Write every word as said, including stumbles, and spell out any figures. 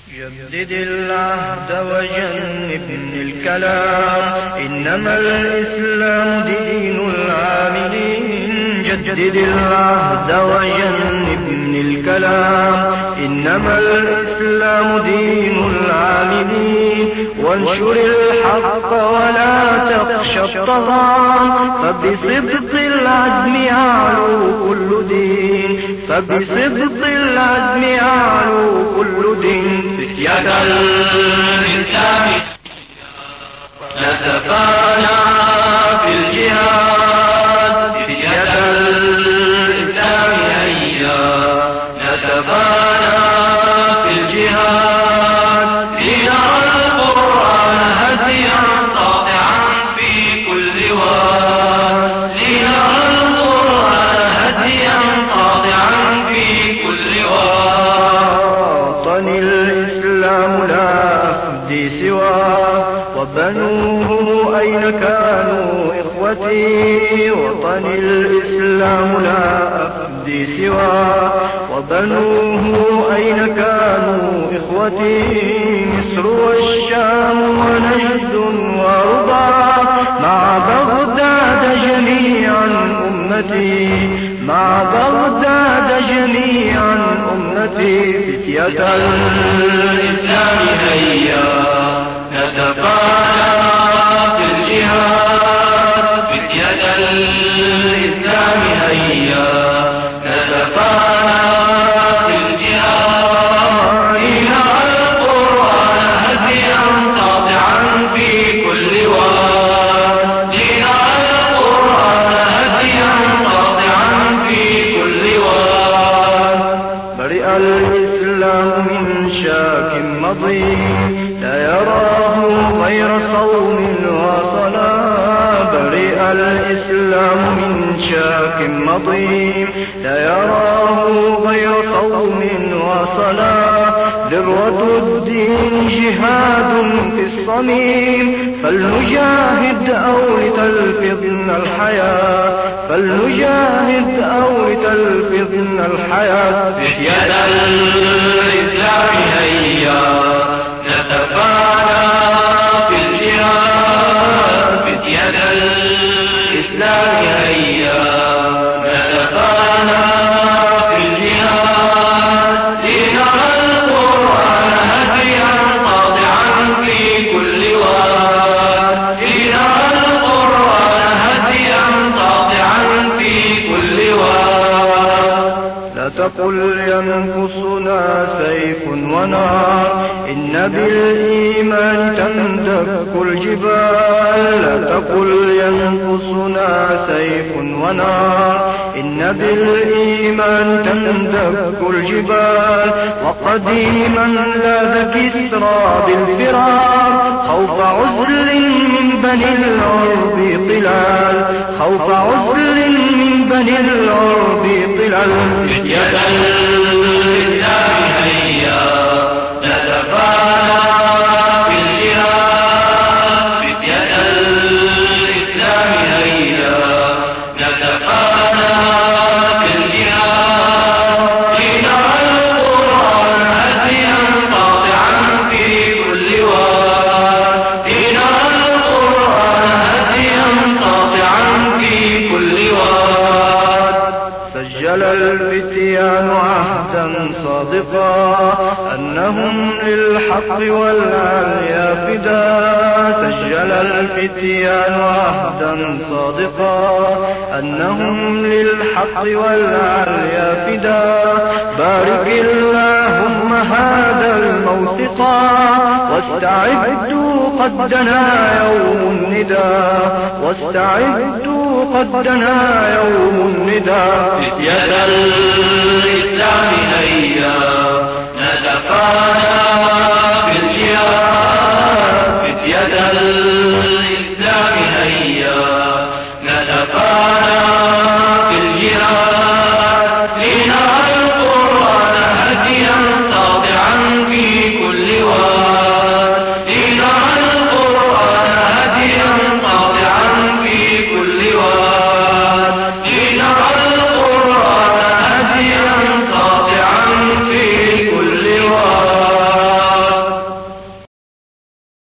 جدد العهد وجنبن الكلام، إنما الإسلام دين العاملين. جدد العهد وجنبن الكلام، إنما الإسلام دين العاملين. وانشر الحق ولا تخشى الطغام، فبصدق العزم يعلو كل دين. فبصدق العزم يعلو كل دين. فتية الإسلام نتفانى في الجهاد، فتية الإسلام هيا نتفانى في الجهاد، لنرى القرآن هديا ساطعا في كل واد، لنرى القرآن هديا ساطعا في كل واد. وطني الإسلام لا أفدي سواه، وبنوه أين كانوا إخوتي. وطني الإسلام لا أفدي سواه، وبنوه أين كانوا إخوتي. مصر والشام ونجد ورباط، مع بغداد جميعا أمتي. مع بغداد جميعا أمتي. فتية الإسلام هيا نتفانى في الجهاد، فتية الإسلام هيا نتفانى في الجهاد، لنرى القرآن هديا ساطعا في كل واد، لنرى القرآن هديا ساطعا في كل واد. برئ الإسلام من شاك مضي، لا يراه غير صوم وصلاة. برئ الإسلام من شاك مضي، لا يراه غير صوم وصلاة. ذروة الدين جهاد في الصميم، فلنجاهد أو لتلفظنا الحياة. فلنجاهد أو لتلفظنا الحياة. فتية الإسلام هيا نتفانى في الجهاد، فتية الإسلام هيا نتفانى في الجهاد، لنرى القرآن هديا ساطعا في كل واد، لنرى القرآن هديا ساطعا في كل واد. لا تقل ينقصنا سيف ونار، إن بالإيمان تندك الجبال. لا تقل ينقصنا سيف ونار، إن بالإيمان تندك الجبال. وقديما لاذ كسرى بالفرار، خوف عزل من بني العرب طلال. خوف عزل من بني العرب طلال. فتية الإسلام هيا نتفانى في الجهاد، فتية الإسلام هيا نتفانى في الجهاد، لنرى القرآن هديا ساطعا في كل واد، لنرى القرآن هديا ساطعا في كل واد. سجل الفتيان عهدا صادقا، أنهم للحق والعليا فداء. سجل الفتيان عهدا صادقا، أنهم للحق والعليا فداء. بارك اللهم هذا الموثقا، واستعدوا قد دنا يوم النداء. واستعدوا قد دنا يوم النداء. فتية الإسلام هيا نتفانى